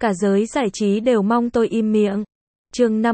Cả giới giải trí đều mong tôi im miệng. Chương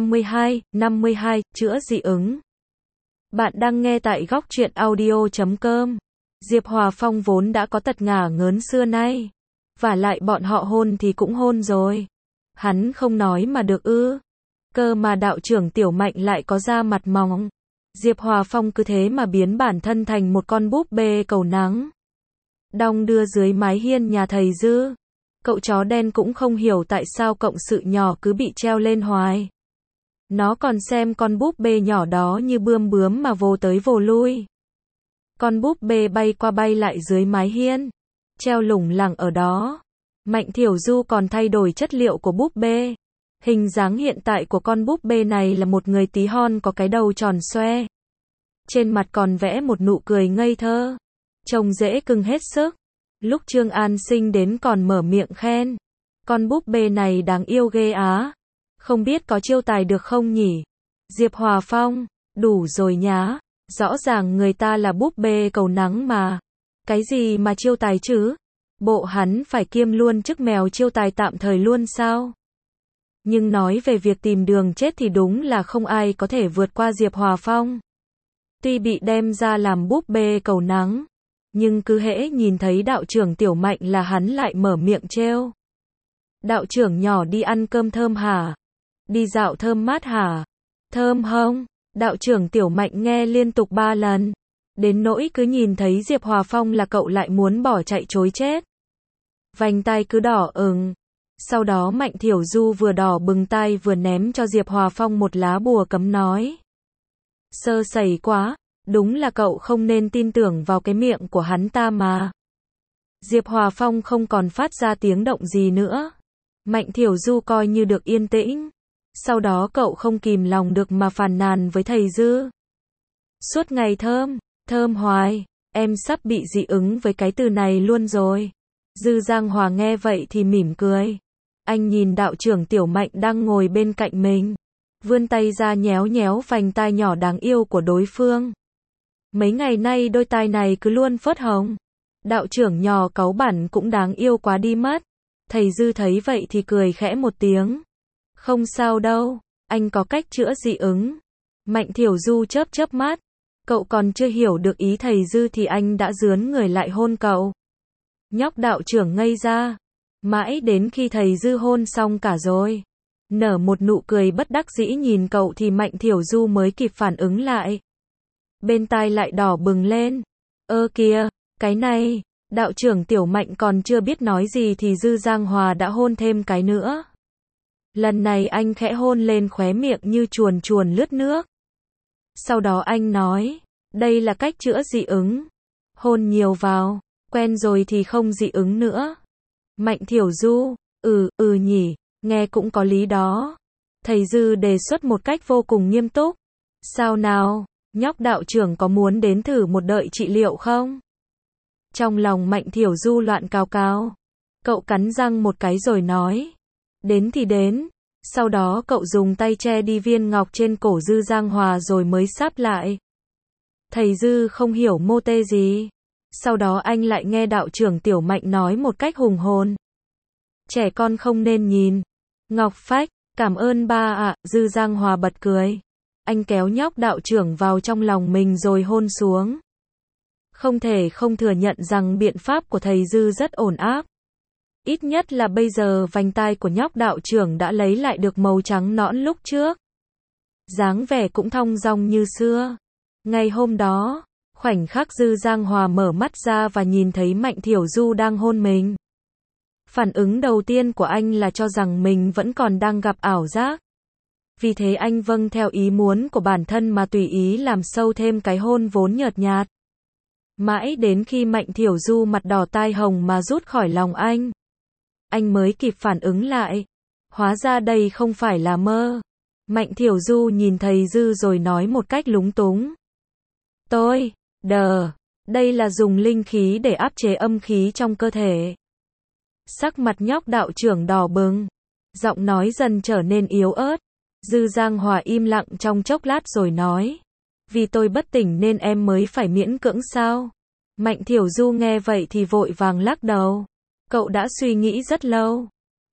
52, chữa dị ứng. Bạn đang nghe tại góc truyện audio.com. Diệp Hòa Phong vốn đã có tật ngả ngớn xưa nay. Vả lại bọn họ hôn thì cũng hôn rồi. Hắn không nói mà được ư. Cơ mà đạo trưởng Tiểu Mạnh lại có da mặt mỏng. Diệp Hòa Phong cứ thế mà biến bản thân thành một con búp bê cầu nắng. Đong đưa dưới mái hiên nhà thầy Dư. Cậu chó đen cũng không hiểu tại sao cộng sự nhỏ cứ bị treo lên hoài. Nó còn xem con búp bê nhỏ đó như bươm bướm mà vồ tới vồ lui. Con búp bê bay qua bay lại dưới mái hiên, treo lủng lẳng ở đó. Mạnh Thiểu Du còn thay đổi chất liệu của búp bê. Hình dáng hiện tại của con búp bê này là một người tí hon có cái đầu tròn xoe. Trên mặt còn vẽ một nụ cười ngây thơ. Trông dễ cưng hết sức. Lúc Trương An Sinh đến còn mở miệng khen. Con búp bê này đáng yêu ghê á. Không biết có chiêu tài được không nhỉ? Diệp Hòa Phong, đủ rồi nhá. Rõ ràng người ta là búp bê cầu nắng mà. Cái gì mà chiêu tài chứ? Bộ hắn phải kiêm luôn chức mèo chiêu tài tạm thời luôn sao? Nhưng nói về việc tìm đường chết thì đúng là không ai có thể vượt qua Diệp Hòa Phong. Tuy bị đem ra làm búp bê cầu nắng, nhưng cứ hễ nhìn thấy đạo trưởng Tiểu Mạnh là hắn lại mở miệng trêu. Đạo trưởng nhỏ đi ăn cơm thơm hả? Đi dạo thơm mát hả? Thơm không? Đạo trưởng Tiểu Mạnh nghe liên tục 3 lần. Đến nỗi cứ nhìn thấy Diệp Hòa Phong là cậu lại muốn bỏ chạy trối chết. Vành tai cứ đỏ ửng. Sau đó Mạnh Thiểu Du vừa đỏ bừng tai vừa ném cho Diệp Hòa Phong một lá bùa cấm nói. Sơ sẩy quá, đúng là cậu không nên tin tưởng vào cái miệng của hắn ta mà. Diệp Hòa Phong không còn phát ra tiếng động gì nữa. Mạnh Thiểu Du coi như được yên tĩnh. Sau đó cậu không kìm lòng được mà phàn nàn với thầy Dư. Suốt ngày thơm hoài, em sắp bị dị ứng với cái từ này luôn rồi. Dư Giang Hòa nghe vậy thì mỉm cười. Anh nhìn đạo trưởng Tiểu Mạnh đang ngồi bên cạnh mình. Vươn tay ra nhéo nhéo vành tai nhỏ đáng yêu của đối phương. Mấy ngày nay đôi tai này cứ luôn phớt hồng. Đạo trưởng nhỏ cáu bẳn cũng đáng yêu quá đi mất. Thầy Dư thấy vậy thì cười khẽ một tiếng. Không sao đâu, anh có cách chữa dị ứng. Mạnh Thiểu Du chớp chớp mắt. Cậu còn chưa hiểu được ý thầy Dư thì anh đã rướn người lại hôn cậu. Nhóc đạo trưởng ngây ra. Mãi đến khi thầy Dư hôn xong cả rồi. Nở một nụ cười bất đắc dĩ nhìn cậu thì Mạnh Thiểu Du mới kịp phản ứng lại. Bên tai lại đỏ bừng lên. Ơ kìa, cái này, đạo trưởng Tiểu Mạnh còn chưa biết nói gì thì Dư Giang Hòa đã hôn thêm cái nữa. Lần này anh khẽ hôn lên khóe miệng như chuồn chuồn lướt nước. Sau đó anh nói, đây là cách chữa dị ứng. Hôn nhiều vào, quen rồi thì không dị ứng nữa. Mạnh Thiểu Du, nhỉ, nghe cũng có lý đó. Thầy Dư đề xuất một cách vô cùng nghiêm túc. Sao nào, nhóc đạo trưởng có muốn đến thử một đợi trị liệu không? Trong lòng Mạnh Thiểu Du loạn cào cào. Cậu cắn răng một cái rồi nói. Đến thì đến. Sau đó cậu dùng tay che đi viên ngọc trên cổ Dư Giang Hòa rồi mới sáp lại. Thầy Dư không hiểu mô tê gì. Sau đó anh lại nghe đạo trưởng Tiểu Mạnh nói một cách hùng hồn. Trẻ con không nên nhìn. Ngọc phách, cảm ơn ba ạ. Dư Giang Hòa bật cười. Anh kéo nhóc đạo trưởng vào trong lòng mình rồi hôn xuống. Không thể không thừa nhận rằng biện pháp của thầy Dư rất ổn áp. Ít nhất là bây giờ vành tai của nhóc đạo trưởng đã lấy lại được màu trắng nõn lúc trước. Dáng vẻ cũng thong dong như xưa. Ngày hôm đó, khoảnh khắc Dư Giang Hòa mở mắt ra và nhìn thấy Mạnh Thiểu Du đang hôn mình. Phản ứng đầu tiên của anh là cho rằng mình vẫn còn đang gặp ảo giác. Vì thế anh vâng theo ý muốn của bản thân mà tùy ý làm sâu thêm cái hôn vốn nhợt nhạt. Mãi đến khi Mạnh Thiểu Du mặt đỏ tai hồng mà rút khỏi lòng anh mới kịp phản ứng lại. Hóa ra đây không phải là mơ. Mạnh Thiểu Du nhìn thầy Dư rồi nói một cách lúng túng. Đây là dùng linh khí để áp chế âm khí trong cơ thể. Sắc mặt nhóc đạo trưởng đỏ bừng. Giọng nói dần trở nên yếu ớt. Dư Giang Hòa im lặng trong chốc lát rồi nói. Vì tôi bất tỉnh nên em mới phải miễn cưỡng sao? Mạnh Thiểu Du nghe vậy thì vội vàng lắc đầu. Cậu đã suy nghĩ rất lâu.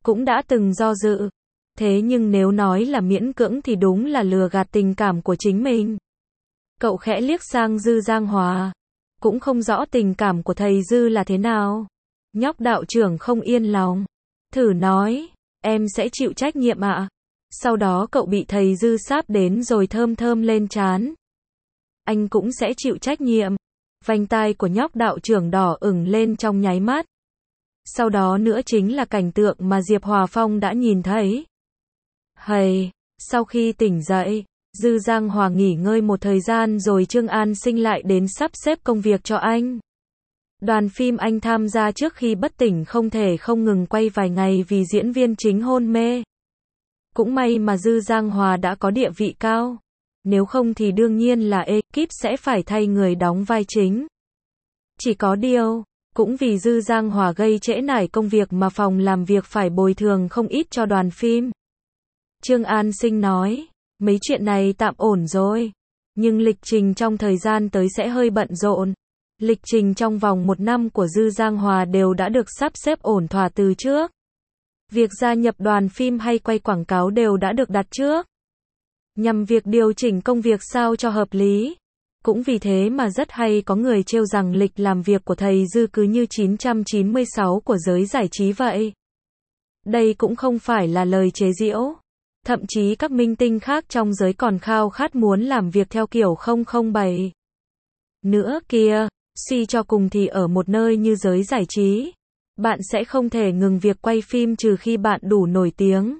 cũng đã từng do dự. Thế nhưng nếu nói là miễn cưỡng thì đúng là lừa gạt tình cảm của chính mình. Cậu khẽ liếc sang Dư Giang Hòa. Cũng không rõ tình cảm của thầy Dư là thế nào. Nhóc đạo trưởng không yên lòng. Thử nói, em sẽ chịu trách nhiệm ạ. Sau đó cậu bị thầy Dư sáp đến rồi thơm thơm lên trán. Anh cũng sẽ chịu trách nhiệm. Vành tai của nhóc đạo trưởng đỏ ửng lên trong nháy mắt. Sau đó nữa chính là cảnh tượng mà Diệp Hòa Phong đã nhìn thấy. Hầy, sau khi tỉnh dậy, Dư Giang Hòa nghỉ ngơi một thời gian rồi Trương An Sinh lại đến sắp xếp công việc cho anh. Đoàn phim anh tham gia trước khi bất tỉnh không thể không ngừng quay vài ngày vì diễn viên chính hôn mê. Cũng may mà Dư Giang Hòa đã có địa vị cao. Nếu không thì đương nhiên là ekip sẽ phải thay người đóng vai chính. Chỉ có điều, cũng vì Dư Giang Hòa gây trễ nải công việc mà phòng làm việc phải bồi thường không ít cho đoàn phim. Trương An Sinh nói, mấy chuyện này tạm ổn rồi. Nhưng lịch trình trong thời gian tới sẽ hơi bận rộn. Lịch trình trong vòng 1 năm của Dư Giang Hòa đều đã được sắp xếp ổn thỏa từ trước. Việc gia nhập đoàn phim hay quay quảng cáo đều đã được đặt trước. Nhằm việc điều chỉnh công việc sao cho hợp lý. Cũng vì thế mà rất hay có người trêu rằng lịch làm việc của thầy Dư cứ như 996 của giới giải trí vậy. Đây cũng không phải là lời chế giễu. Thậm chí các minh tinh khác trong giới còn khao khát muốn làm việc theo kiểu 007. Nữa kia, suy cho cùng thì ở một nơi như giới giải trí, bạn sẽ không thể ngừng việc quay phim trừ khi bạn đủ nổi tiếng.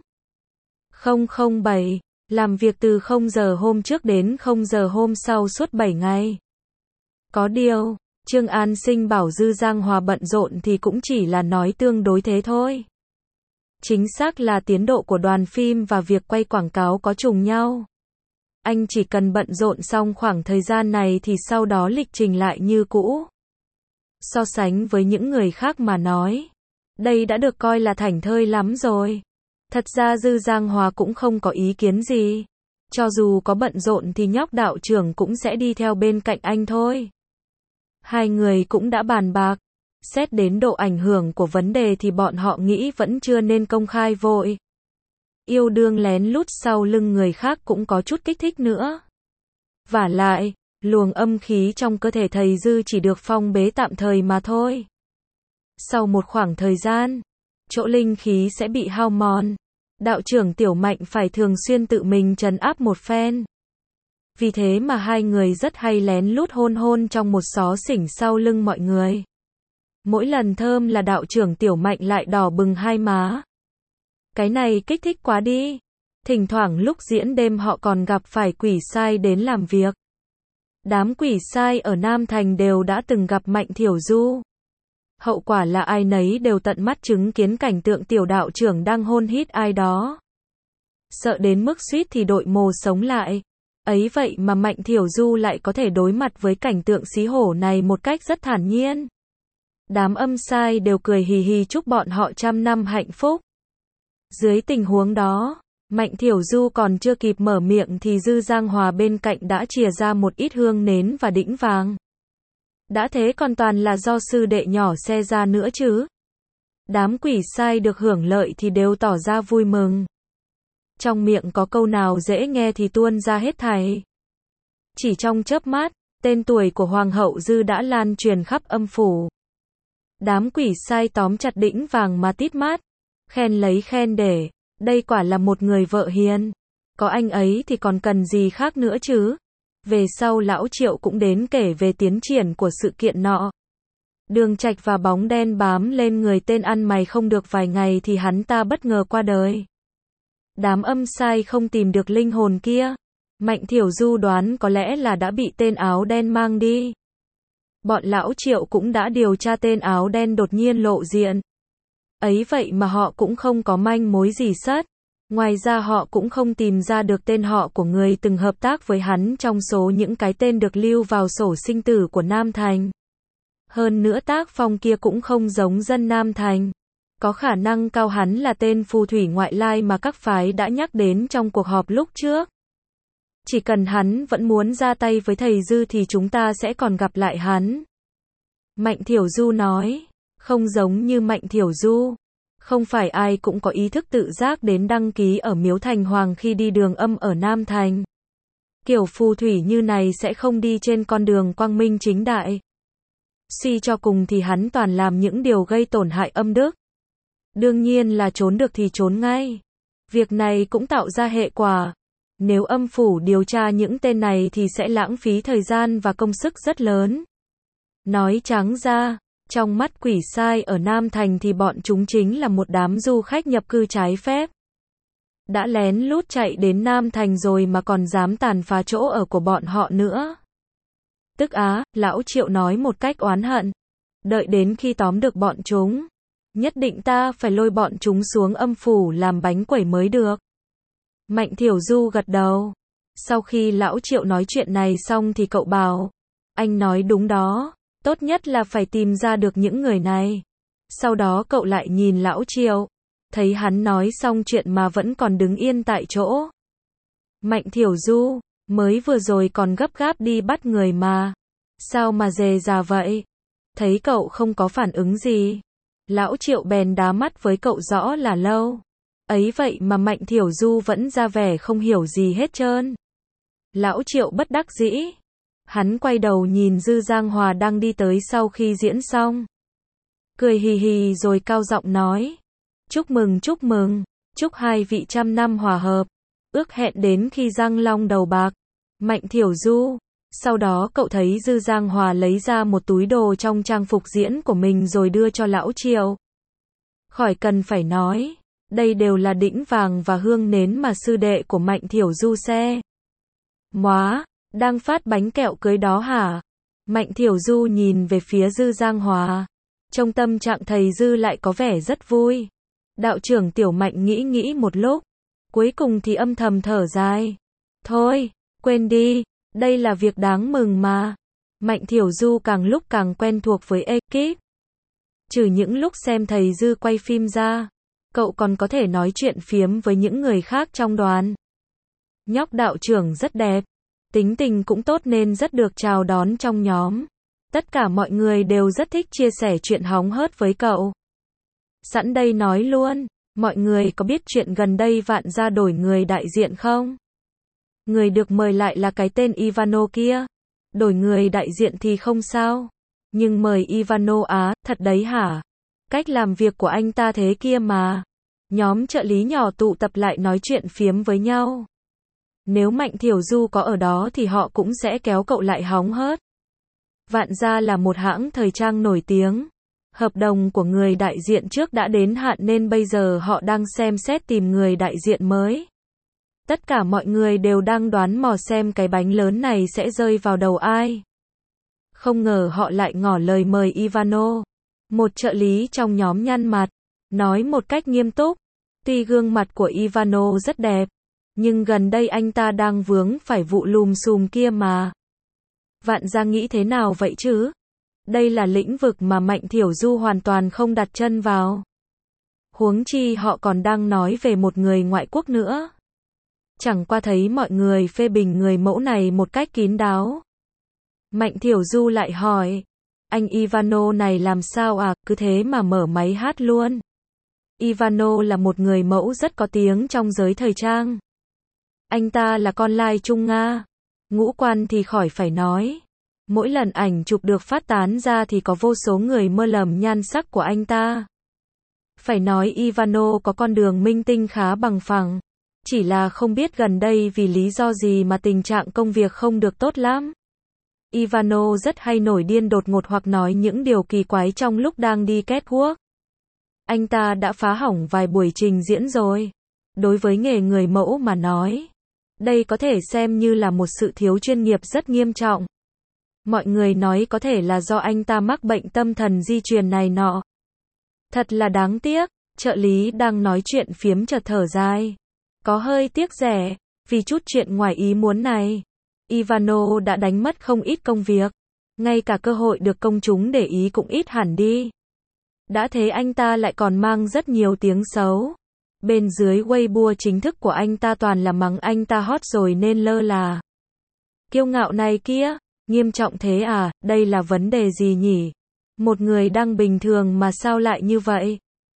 007, làm việc từ 0 giờ hôm trước đến 0 giờ hôm sau suốt 7 ngày. Có điều, Trương An Sinh bảo Dư Giang Hòa bận rộn thì cũng chỉ là nói tương đối thế thôi. Chính xác là tiến độ của đoàn phim và việc quay quảng cáo có trùng nhau. Anh chỉ cần bận rộn xong khoảng thời gian này thì sau đó lịch trình lại như cũ. So sánh với những người khác mà nói, đây đã được coi là thảnh thơi lắm rồi. Thật ra Dư Giang Hòa cũng không có ý kiến gì. Cho dù có bận rộn thì nhóc đạo trưởng cũng sẽ đi theo bên cạnh anh thôi. Hai người cũng đã bàn bạc. Xét đến độ ảnh hưởng của vấn đề thì bọn họ nghĩ vẫn chưa nên công khai vội. Yêu đương lén lút sau lưng người khác cũng có chút kích thích nữa. Vả lại, luồng âm khí trong cơ thể thầy Dư chỉ được phong bế tạm thời mà thôi. Sau một khoảng thời gian, chỗ linh khí sẽ bị hao mòn. Đạo trưởng Tiểu Mạnh phải thường xuyên tự mình trấn áp một phen. Vì thế mà hai người rất hay lén lút hôn hôn trong một xó xỉnh sau lưng mọi người. Mỗi lần thơm là đạo trưởng Tiểu Mạnh lại đỏ bừng hai má. Cái này kích thích quá đi. Thỉnh thoảng lúc diễn đêm họ còn gặp phải quỷ sai đến làm việc. Đám quỷ sai ở Nam Thành đều đã từng gặp Mạnh Thiểu Du. Hậu quả là ai nấy đều tận mắt chứng kiến cảnh tượng tiểu đạo trưởng đang hôn hít ai đó. Sợ đến mức suýt thì đội mồ sống lại. Ấy vậy mà Mạnh Thiểu Du lại có thể đối mặt với cảnh tượng xí hổ này một cách rất thản nhiên. Đám âm sai đều cười hì hì chúc bọn họ 100 năm hạnh phúc. Dưới tình huống đó, Mạnh Thiểu Du còn chưa kịp mở miệng thì Dư Giang Hòa bên cạnh đã chìa ra một ít hương nến và đĩnh vàng. Đã thế còn toàn là do sư đệ nhỏ xe ra nữa chứ. Đám quỷ sai được hưởng lợi thì đều tỏ ra vui mừng. Trong miệng có câu nào dễ nghe thì tuôn ra hết thảy. Chỉ trong chớp mắt, tên tuổi của Hoàng hậu Dư đã lan truyền khắp âm phủ. Đám quỷ sai tóm chặt đĩnh vàng mà tít mát, khen lấy khen để, đây quả là một người vợ hiền. Có anh ấy thì còn cần gì khác nữa chứ. Về sau lão Triệu cũng đến kể về tiến triển của sự kiện nọ. Đường Trạch và bóng đen bám lên người tên ăn mày không được vài ngày thì hắn ta bất ngờ qua đời. Đám âm sai không tìm được linh hồn kia. Mạnh Thiểu Du đoán có lẽ là đã bị tên áo đen mang đi. Bọn lão Triệu cũng đã điều tra tên áo đen đột nhiên lộ diện. Ấy vậy mà họ cũng không có manh mối gì sất. Ngoài ra họ cũng không tìm ra được tên họ của người từng hợp tác với hắn trong số những cái tên được lưu vào sổ sinh tử của Nam Thành. Hơn nữa tác phong kia cũng không giống dân Nam Thành. Có khả năng cao hắn là tên phù thủy ngoại lai mà các phái đã nhắc đến trong cuộc họp lúc trước. Chỉ cần hắn vẫn muốn ra tay với thầy Dư thì chúng ta sẽ còn gặp lại hắn. Mạnh Thiểu Du nói, không giống như Mạnh Thiểu Du. Không phải ai cũng có ý thức tự giác đến đăng ký ở Miếu Thành Hoàng khi đi đường âm ở Nam Thành. Kiểu phù thủy như này sẽ không đi trên con đường quang minh chính đại. Suy cho cùng thì hắn toàn làm những điều gây tổn hại âm đức. Đương nhiên là trốn được thì trốn ngay. Việc này cũng tạo ra hệ quả. Nếu âm phủ điều tra những tên này thì sẽ lãng phí thời gian và công sức rất lớn. Nói trắng ra, trong mắt quỷ sai ở Nam Thành thì bọn chúng chính là một đám du khách nhập cư trái phép. Đã lén lút chạy đến Nam Thành rồi mà còn dám tàn phá chỗ ở của bọn họ nữa. Tức á, lão Triệu nói một cách oán hận. Đợi đến khi tóm được bọn chúng, nhất định ta phải lôi bọn chúng xuống âm phủ làm bánh quẩy mới được. Mạnh Thiểu Du gật đầu. Sau khi lão Triệu nói chuyện này xong thì cậu bảo, anh nói đúng đó, tốt nhất là phải tìm ra được những người này. Sau đó cậu lại nhìn lão Triệu, thấy hắn nói xong chuyện mà vẫn còn đứng yên tại chỗ. Mạnh Thiểu Du, mới vừa rồi còn gấp gáp đi bắt người mà. Sao mà dề già vậy? Thấy cậu không có phản ứng gì. Lão Triệu bèn đá mắt với cậu rõ là lâu. Ấy vậy mà Mạnh Thiểu Du vẫn ra vẻ không hiểu gì hết trơn. Lão Triệu bất đắc dĩ. Hắn quay đầu nhìn Dư Giang Hòa đang đi tới sau khi diễn xong. Cười hì hì rồi cao giọng nói. Chúc mừng, chúc hai vị 100 năm hòa hợp. Ước hẹn đến khi răng long đầu bạc. Mạnh Thiểu Du. Sau đó cậu thấy Dư Giang Hòa lấy ra một túi đồ trong trang phục diễn của mình rồi đưa cho lão Triệu. Khỏi cần phải nói, đây đều là đĩnh vàng và hương nến mà sư đệ của Mạnh Thiểu Du xe. Móa, đang phát bánh kẹo cưới đó hả? Mạnh Thiểu Du nhìn về phía Dư Giang Hòa. Trong tâm trạng thầy Dư lại có vẻ rất vui. Đạo trưởng Tiểu Mạnh nghĩ một lúc. Cuối cùng thì âm thầm thở dài. Thôi, quên đi, đây là việc đáng mừng mà. Mạnh Thiểu Du càng lúc càng quen thuộc với ekip. Trừ những lúc xem thầy Dư quay phim ra, cậu còn có thể nói chuyện phiếm với những người khác trong đoàn. Nhóc đạo trưởng rất đẹp, tính tình cũng tốt nên rất được chào đón trong nhóm. Tất cả mọi người đều rất thích chia sẻ chuyện hóng hớt với cậu. Sẵn đây nói luôn, mọi người có biết chuyện gần đây Vạn Gia đổi người đại diện không? Người được mời lại là cái tên Ivano kia. Đổi người đại diện thì không sao. Nhưng mời Ivano á, thật đấy hả? Cách làm việc của anh ta thế kia mà. Nhóm trợ lý nhỏ tụ tập lại nói chuyện phiếm với nhau. Nếu Mạnh Thiểu Du có ở đó thì họ cũng sẽ kéo cậu lại hóng hớt. Vạn Gia là một hãng thời trang nổi tiếng. Hợp đồng của người đại diện trước đã đến hạn nên bây giờ họ đang xem xét tìm người đại diện mới. Tất cả mọi người đều đang đoán mò xem cái bánh lớn này sẽ rơi vào đầu ai. Không ngờ họ lại ngỏ lời mời Ivano. Một trợ lý trong nhóm nhăn mặt, nói một cách nghiêm túc. Tuy gương mặt của Ivano rất đẹp, nhưng gần đây anh ta đang vướng phải vụ lùm xùm kia mà. Vạn Gia nghĩ thế nào vậy chứ? Đây là lĩnh vực mà Mạnh Thiểu Du hoàn toàn không đặt chân vào. Huống chi họ còn đang nói về một người ngoại quốc nữa. Chẳng qua thấy mọi người phê bình người mẫu này một cách kín đáo. Mạnh Thiểu Du lại hỏi, anh Ivano này làm sao à, cứ thế mà mở máy hát luôn. Ivano là một người mẫu rất có tiếng trong giới thời trang. Anh ta là con lai Trung Nga. Ngũ quan thì khỏi phải nói. Mỗi lần ảnh chụp được phát tán ra thì có vô số người mơ lầm nhan sắc của anh ta. Phải nói Ivano có con đường minh tinh khá bằng phẳng. Chỉ là không biết gần đây vì lý do gì mà tình trạng công việc không được tốt lắm. Ivano rất hay nổi điên đột ngột hoặc nói những điều kỳ quái trong lúc đang đi catwalk. Anh ta đã phá hỏng vài buổi trình diễn rồi. Đối với nghề người mẫu mà nói, đây có thể xem như là một sự thiếu chuyên nghiệp rất nghiêm trọng. Mọi người nói có thể là do anh ta mắc bệnh tâm thần di truyền này nọ. Thật là đáng tiếc, trợ lý đang nói chuyện phiếm chợt thở dài. Có hơi tiếc rẻ, vì chút chuyện ngoài ý muốn này. Ivano đã đánh mất không ít công việc. Ngay cả cơ hội được công chúng để ý cũng ít hẳn đi. Đã thế anh ta lại còn mang rất nhiều tiếng xấu. Bên dưới Weibo chính thức của anh ta toàn là mắng anh ta hot rồi nên lơ là. Kiêu ngạo này kia, nghiêm trọng thế à, đây là vấn đề gì nhỉ? Một người đang bình thường mà sao lại như vậy?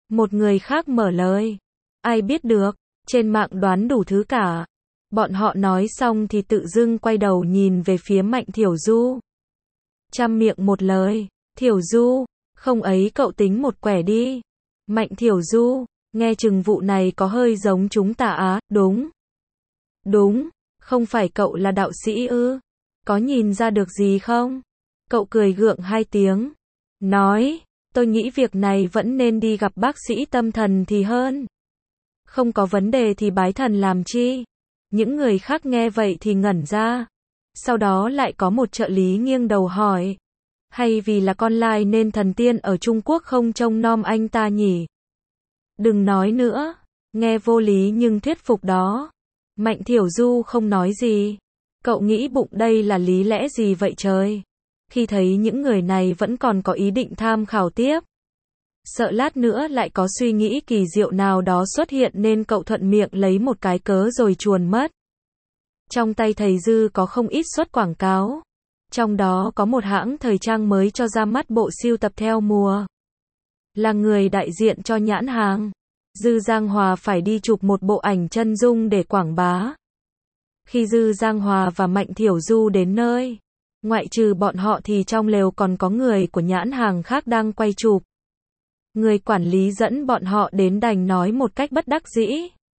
Một người khác mở lời. Ai biết được, trên mạng đoán đủ thứ cả. Bọn họ nói xong thì tự dưng quay đầu nhìn về phía Mạnh Thiểu Du. Trăm miệng một lời. Thiểu Du, không ấy cậu tính một quẻ đi. Mạnh Thiểu Du, nghe chừng vụ này có hơi giống chúng ta á, đúng. Đúng, không phải cậu là đạo sĩ ư? Có nhìn ra được gì không? Cậu cười gượng hai tiếng. Nói, tôi nghĩ việc này vẫn nên đi gặp bác sĩ tâm thần thì hơn. Không có vấn đề thì bái thần làm chi? Những người khác nghe vậy thì ngẩn ra. Sau đó lại có một trợ lý nghiêng đầu hỏi. Hay vì là con lai nên thần tiên ở Trung Quốc không trông nom anh ta nhỉ? Đừng nói nữa. Nghe vô lý nhưng thuyết phục đó. Mạnh Thiểu Du không nói gì. Cậu nghĩ bụng đây là lý lẽ gì vậy trời? Khi thấy những người này vẫn còn có ý định tham khảo tiếp. Sợ lát nữa lại có suy nghĩ kỳ diệu nào đó xuất hiện nên cậu thuận miệng lấy một cái cớ rồi chuồn mất. Trong tay thầy Dư có không ít suất quảng cáo. Trong đó có một hãng thời trang mới cho ra mắt bộ sưu tập theo mùa. Là người đại diện cho nhãn hàng, Dư Giang Hòa phải đi chụp một bộ ảnh chân dung để quảng bá. Khi Dư Giang Hòa và Mạnh Thiểu Du đến nơi, ngoại trừ bọn họ thì trong lều còn có người của nhãn hàng khác đang quay chụp. Người quản lý dẫn bọn họ đến đành nói một cách bất đắc dĩ.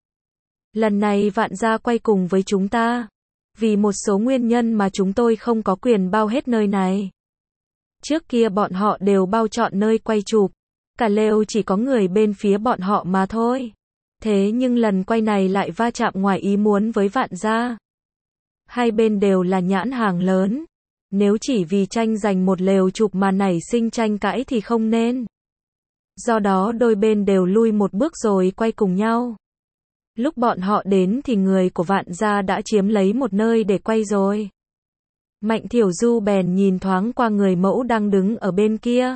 Lần này Vạn Gia quay cùng với chúng ta. Vì một số nguyên nhân mà chúng tôi không có quyền bao hết nơi này. Trước kia bọn họ đều bao trọn nơi quay chụp. Cả lều chỉ có người bên phía bọn họ mà thôi. Thế nhưng lần quay này lại va chạm ngoài ý muốn với Vạn Gia. Hai bên đều là nhãn hàng lớn. Nếu chỉ vì tranh giành một lều chụp mà nảy sinh tranh cãi thì không nên. Do đó đôi bên đều lui một bước rồi quay cùng nhau. Lúc bọn họ đến thì người của Vạn Gia đã chiếm lấy một nơi để quay rồi. Mạnh Thiểu Du bèn nhìn thoáng qua người mẫu đang đứng ở bên kia.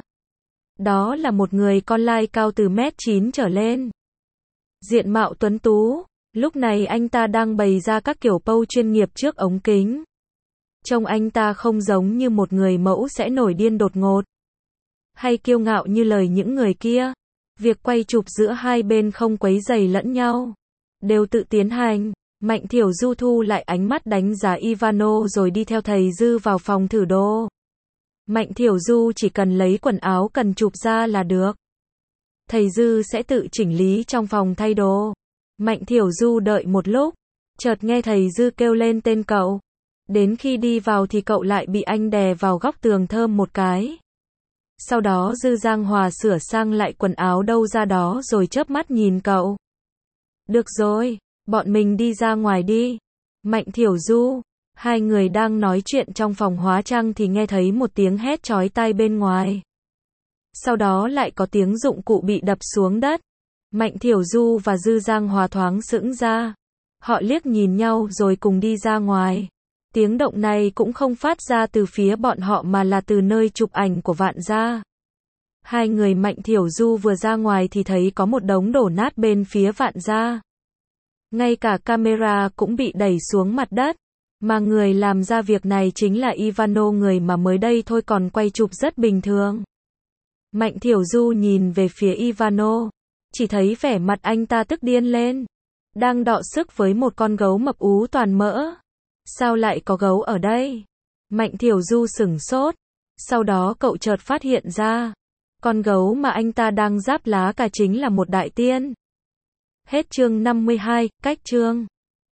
Đó là một người con lai cao từ 1m9 trở lên. Diện mạo tuấn tú, lúc này anh ta đang bày ra các kiểu pose chuyên nghiệp trước ống kính. Trông anh ta không giống như một người mẫu sẽ nổi điên đột ngột. Hay kiêu ngạo như lời những người kia. Việc quay chụp giữa hai bên không quấy rầy lẫn nhau. Đều tự tiến hành. Mạnh Thiểu Du thu lại ánh mắt đánh giá Ivano rồi đi theo thầy Dư vào phòng thử đồ. Mạnh Thiểu Du chỉ cần lấy quần áo cần chụp ra là được. Thầy Dư sẽ tự chỉnh lý trong phòng thay đồ. Mạnh Thiểu Du đợi một lúc. Chợt nghe thầy Dư kêu lên tên cậu. Đến khi đi vào thì cậu lại bị anh đè vào góc tường thơm một cái. Sau đó Dư Giang Hòa sửa sang lại quần áo đâu ra đó rồi chớp mắt nhìn cậu. Được rồi, bọn mình đi ra ngoài đi. Mạnh Thiểu Du. Hai người đang nói chuyện trong phòng hóa trang thì nghe thấy một tiếng hét chói tai bên ngoài. Sau đó lại có tiếng dụng cụ bị đập xuống đất. Mạnh Thiểu Du và Dư Giang Hòa thoáng sững ra. Họ liếc nhìn nhau rồi cùng đi ra ngoài. Tiếng động này cũng không phát ra từ phía bọn họ mà là từ nơi chụp ảnh của Vạn Gia. Hai người Mạnh Thiểu Du vừa ra ngoài thì thấy có một đống đổ nát bên phía Vạn Gia. Ngay cả camera cũng bị đẩy xuống mặt đất. Mà người làm ra việc này chính là Ivano, người mà mới đây thôi còn quay chụp rất bình thường. Mạnh Thiểu Du nhìn về phía Ivano. Chỉ thấy vẻ mặt anh ta tức điên lên. Đang đọ sức với một con gấu mập ú toàn mỡ. Sao lại có gấu ở đây? Mạnh Thiểu Du sửng sốt. Sau đó cậu chợt phát hiện ra. Con gấu mà anh ta đang giáp lá cà chính là một đại tiên. Hết chương 52, cách chương.